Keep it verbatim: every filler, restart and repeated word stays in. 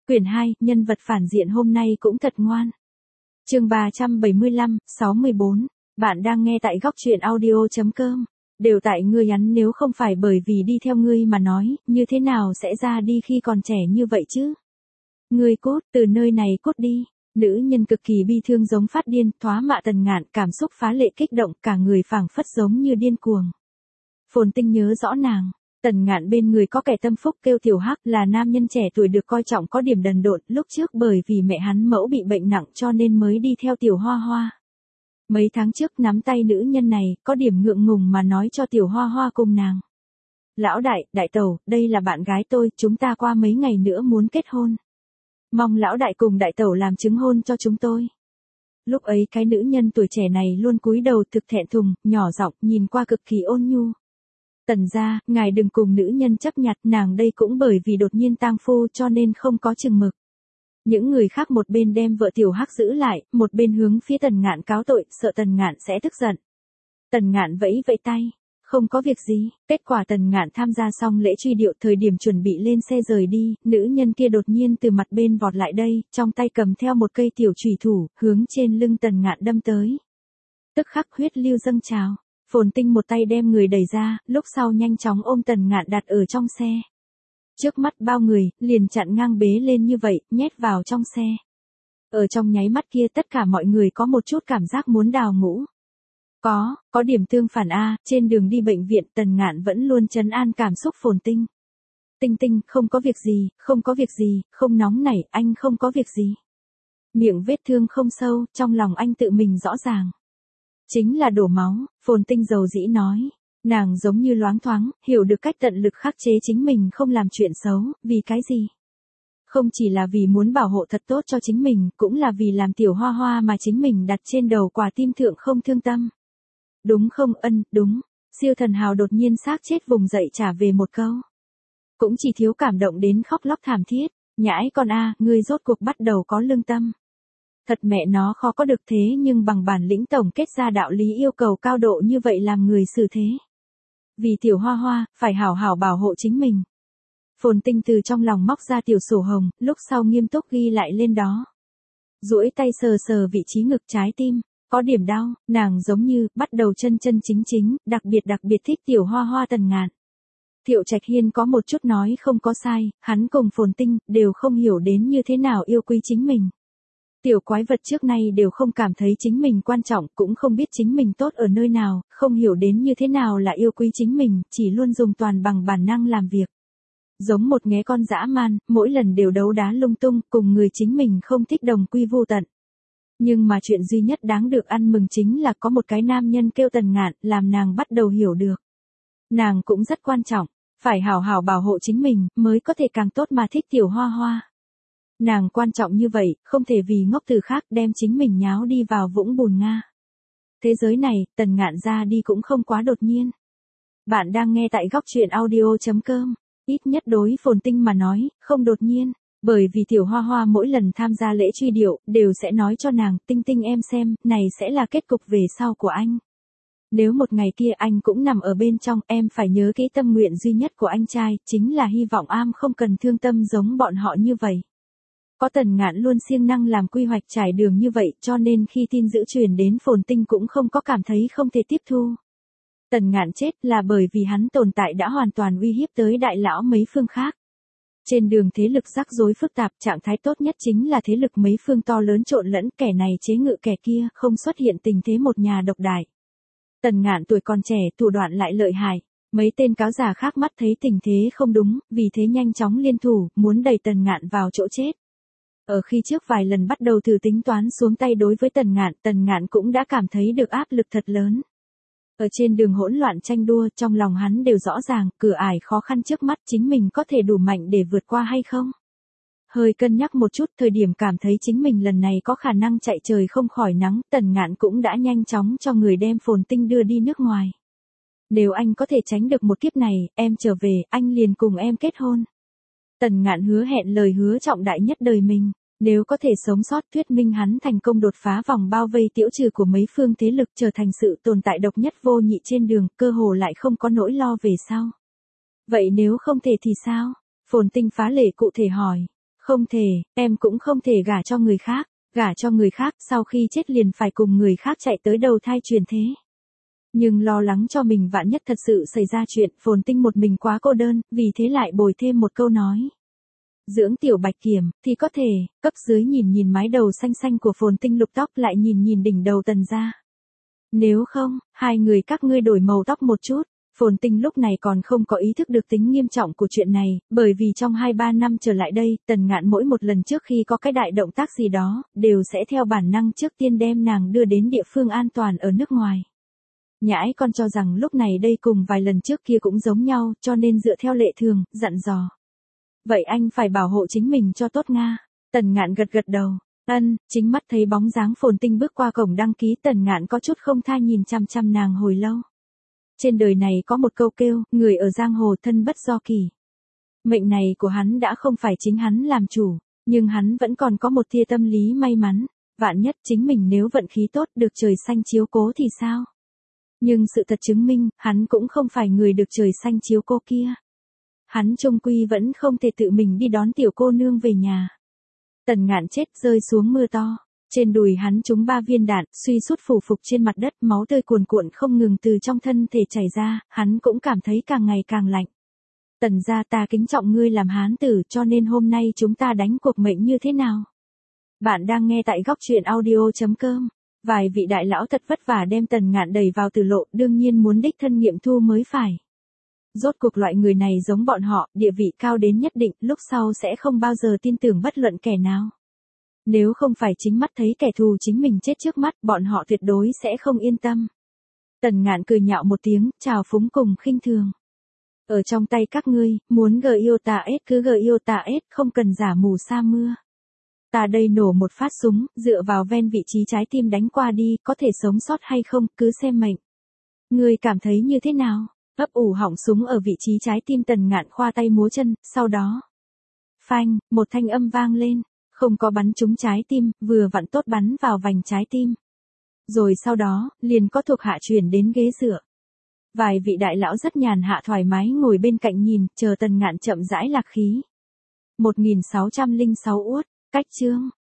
Quyển hai, nhân vật phản diện hôm nay cũng thật ngoan. Chương ba trăm bảy mươi lăm, sáu mươi bốn. Bạn đang nghe tại góc truyện audio chấm com. Đều tại ngươi hắn, nếu không phải bởi vì đi theo ngươi mà nói, như thế nào sẽ ra đi khi còn trẻ như vậy chứ? Ngươi cút, từ nơi này cút đi. Nữ nhân cực kỳ bi thương giống phát điên, thoá mạ Tần Ngạn, cảm xúc phá lệ kích động, cả người phảng phất giống như điên cuồng. Phồn Tinh nhớ rõ nàng. Tần Ngạn bên người có kẻ tâm phúc kêu Tiểu Hắc, là nam nhân trẻ tuổi được coi trọng có điểm đần độn, lúc trước bởi vì mẹ hắn mẫu bị bệnh nặng cho nên mới đi theo Tiểu Hoa Hoa. Mấy tháng trước nắm tay nữ nhân này, có điểm ngượng ngùng mà nói cho Tiểu Hoa Hoa cùng nàng. Lão đại, đại tẩu, đây là bạn gái tôi, chúng ta qua mấy ngày nữa muốn kết hôn. Mong lão đại cùng đại tẩu làm chứng hôn cho chúng tôi. Lúc ấy cái nữ nhân tuổi trẻ này luôn cúi đầu thực thẹn thùng, nhỏ giọng, nhìn qua cực kỳ ôn nhu. Tần gia, ngài đừng cùng nữ nhân chấp nhặt, nàng đây cũng bởi vì đột nhiên tang phu cho nên không có chừng mực. Những người khác một bên đem vợ Tiểu Hắc giữ lại, một bên hướng phía Tần Ngạn cáo tội, sợ Tần Ngạn sẽ tức giận. Tần Ngạn vẫy vẫy tay, không có việc gì. Kết quả Tần Ngạn tham gia xong lễ truy điệu, thời điểm chuẩn bị lên xe rời đi, nữ nhân kia đột nhiên từ mặt bên vọt lại đây, trong tay cầm theo một cây tiểu chùy thủ, hướng trên lưng Tần Ngạn đâm tới. Tức khắc huyết lưu dâng trào. Phồn Tinh một tay đem người đẩy ra, lúc sau nhanh chóng ôm Tần Ngạn đặt ở trong xe. Trước mắt bao người, liền chặn ngang bế lên như vậy, nhét vào trong xe. Ở trong nháy mắt kia tất cả mọi người có một chút cảm giác muốn đào ngũ. Có, có điểm tương phản A, trên đường đi bệnh viện Tần Ngạn vẫn luôn trấn an cảm xúc Phồn Tinh. Tinh Tinh, không có việc gì, không có việc gì, không nóng nảy, anh không có việc gì. Miệng vết thương không sâu, trong lòng anh tự mình rõ ràng. Chính là đổ máu, Phồn Tinh dầu dĩ nói. Nàng giống như loáng thoáng, hiểu được cách tận lực khắc chế chính mình không làm chuyện xấu, vì cái gì? Không chỉ là vì muốn bảo hộ thật tốt cho chính mình, cũng là vì làm Tiểu Hoa Hoa mà chính mình đặt trên đầu quả tim thượng không thương tâm. Đúng không? Ân, đúng. Siêu thần hào đột nhiên xác chết vùng dậy trả về một câu. Cũng chỉ thiếu cảm động đến khóc lóc thảm thiết. Nhãi con a, ngươi rốt cuộc bắt đầu có lương tâm. Thật mẹ nó khó có được thế nhưng bằng bản lĩnh tổng kết ra đạo lý yêu cầu cao độ như vậy làm người xử thế. Vì Tiểu Hoa Hoa, phải hảo hảo bảo hộ chính mình. Phồn Tinh từ trong lòng móc ra tiểu sổ hồng, lúc sau nghiêm túc ghi lại lên đó. Duỗi tay sờ sờ vị trí ngực trái tim, có điểm đau, nàng giống như, bắt đầu chân chân chính chính, đặc biệt đặc biệt thích Tiểu Hoa Hoa Tần Ngạn. Thiệu Trạch Hiên có một chút nói không có sai, hắn cùng Phồn Tinh, đều không hiểu đến như thế nào yêu quý chính mình. Tiểu quái vật trước nay đều không cảm thấy chính mình quan trọng, cũng không biết chính mình tốt ở nơi nào, không hiểu đến như thế nào là yêu quý chính mình, chỉ luôn dùng toàn bằng bản năng làm việc. Giống một nghé con dã man, mỗi lần đều đấu đá lung tung, cùng người chính mình không thích đồng quy vu tận. Nhưng mà chuyện duy nhất đáng được ăn mừng chính là có một cái nam nhân kêu Tần Ngạn, làm nàng bắt đầu hiểu được. Nàng cũng rất quan trọng, phải hảo hảo bảo hộ chính mình, mới có thể càng tốt mà thích Tiểu Hoa Hoa. Nàng quan trọng như vậy, không thể vì ngốc từ khác đem chính mình nháo đi vào vũng bùn Nga. Thế giới này, Tần Ngạn ra đi cũng không quá đột nhiên. Bạn đang nghe tại góc truyện audio chấm com, ít nhất đối Phồn Tinh mà nói, không đột nhiên, bởi vì Tiểu Hoa Hoa mỗi lần tham gia lễ truy điệu, đều sẽ nói cho nàng, Tinh Tinh em xem, này sẽ là kết cục về sau của anh. Nếu một ngày kia anh cũng nằm ở bên trong, em phải nhớ kỹ tâm nguyện duy nhất của anh trai, chính là hy vọng am không cần thương tâm giống bọn họ như vậy. Có Tần Ngạn luôn siêng năng làm quy hoạch trải đường như vậy cho nên khi tin dữ truyền đến Phồn Tinh cũng không có cảm thấy không thể tiếp thu. Tần Ngạn chết là bởi vì hắn tồn tại đã hoàn toàn uy hiếp tới đại lão mấy phương khác. Trên đường thế lực rắc rối phức tạp, trạng thái tốt nhất chính là thế lực mấy phương to lớn trộn lẫn, kẻ này chế ngự kẻ kia, không xuất hiện tình thế một nhà độc đại. Tần Ngạn tuổi còn trẻ, thủ đoạn lại lợi hại. Mấy tên cáo già khác mắt thấy tình thế không đúng, vì thế nhanh chóng liên thủ, muốn đẩy Tần Ngạn vào chỗ chết. Ở khi trước vài lần bắt đầu thử tính toán xuống tay đối với Tần Ngạn, Tần Ngạn cũng đã cảm thấy được áp lực thật lớn. Ở trên đường hỗn loạn tranh đua, trong lòng hắn đều rõ ràng, cửa ải khó khăn trước mắt chính mình có thể đủ mạnh để vượt qua hay không. Hơi cân nhắc một chút, thời điểm cảm thấy chính mình lần này có khả năng chạy trời không khỏi nắng, Tần Ngạn cũng đã nhanh chóng cho người đem Phồn Tinh đưa đi nước ngoài. Nếu anh có thể tránh được một kiếp này, em trở về, anh liền cùng em kết hôn. Tần Ngạn hứa hẹn lời hứa trọng đại nhất đời mình. Nếu có thể sống sót, thuyết minh hắn thành công đột phá vòng bao vây tiểu trừ của mấy phương thế lực, trở thành sự tồn tại độc nhất vô nhị trên đường, cơ hồ lại không có nỗi lo về sau. Vậy nếu không thể thì sao? Phồn Tinh phá lệ cụ thể hỏi. Không thể, em cũng không thể gả cho người khác, gả cho người khác sau khi chết liền phải cùng người khác chạy tới đầu thai truyền thế. Nhưng lo lắng cho mình vạn nhất thật sự xảy ra chuyện, Phồn Tinh một mình quá cô đơn, vì thế lại bồi thêm một câu nói. Dưỡng tiểu Bạch Kiểm, thì có thể, cấp dưới nhìn nhìn mái đầu xanh xanh của Phồn Tinh lục tóc lại nhìn nhìn đỉnh đầu Tần gia. Nếu không, hai người các ngươi đổi màu tóc một chút. Phồn Tinh lúc này còn không có ý thức được tính nghiêm trọng của chuyện này, bởi vì trong hai ba năm trở lại đây, Tần Ngạn mỗi một lần trước khi có cái đại động tác gì đó, đều sẽ theo bản năng trước tiên đem nàng đưa đến địa phương an toàn ở nước ngoài. Nhãi con cho rằng lúc này đây cùng vài lần trước kia cũng giống nhau, cho nên dựa theo lệ thường, dặn dò. Vậy anh phải bảo hộ chính mình cho tốt Nga. Tần Ngạn gật gật đầu. Ân, chính mắt thấy bóng dáng Phồn Tinh bước qua cổng đăng ký, Tần Ngạn có chút không tha nhìn chăm chăm nàng hồi lâu. Trên đời này có một câu kêu, người ở giang hồ thân bất do kỳ. Mệnh này của hắn đã không phải chính hắn làm chủ, nhưng hắn vẫn còn có một tia tâm lý may mắn, vạn nhất chính mình nếu vận khí tốt được trời xanh chiếu cố thì sao? Nhưng sự thật chứng minh, hắn cũng không phải người được trời xanh chiếu cố kia. Hắn chung quy vẫn không thể tự mình đi đón tiểu cô nương về nhà. Tần Ngạn chết rơi xuống mưa to. Trên đùi hắn trúng ba viên đạn, suy sút phủ phục trên mặt đất, máu tươi cuồn cuộn không ngừng từ trong thân thể chảy ra, hắn cũng cảm thấy càng ngày càng lạnh. Tần gia ta kính trọng ngươi làm hán tử, cho nên hôm nay chúng ta đánh cuộc mệnh như thế nào? Bạn đang nghe tại góc truyện audio chấm com. Vài vị đại lão thật vất vả đem Tần Ngạn đẩy vào tử lộ, đương nhiên muốn đích thân nghiệm thu mới phải. Rốt cuộc loại người này giống bọn họ, địa vị cao đến nhất định, lúc sau sẽ không bao giờ tin tưởng bất luận kẻ nào. Nếu không phải chính mắt thấy kẻ thù chính mình chết trước mắt, bọn họ tuyệt đối sẽ không yên tâm. Tần Ngạn cười nhạo một tiếng, chào phúng cùng khinh thường. Ở trong tay các ngươi, muốn gờ yêu tà ết cứ gờ yêu tà ết, không cần giả mù sa mưa. Ta đây nổ một phát súng, dựa vào ven vị trí trái tim đánh qua đi, có thể sống sót hay không, cứ xem mệnh. Ngươi cảm thấy như thế nào? Ấp ủ họng súng ở vị trí trái tim, Tần Ngạn khoa tay múa chân, sau đó. Phanh, một thanh âm vang lên. Không có bắn trúng trái tim, vừa vặn tốt bắn vào vành trái tim. Rồi sau đó, liền có thuộc hạ chuyển đến ghế dựa. Vài vị đại lão rất nhàn hạ thoải mái ngồi bên cạnh nhìn, chờ Tần Ngạn chậm rãi lạc khí. một nghìn sáu trăm lẻ sáu uất, cách chương.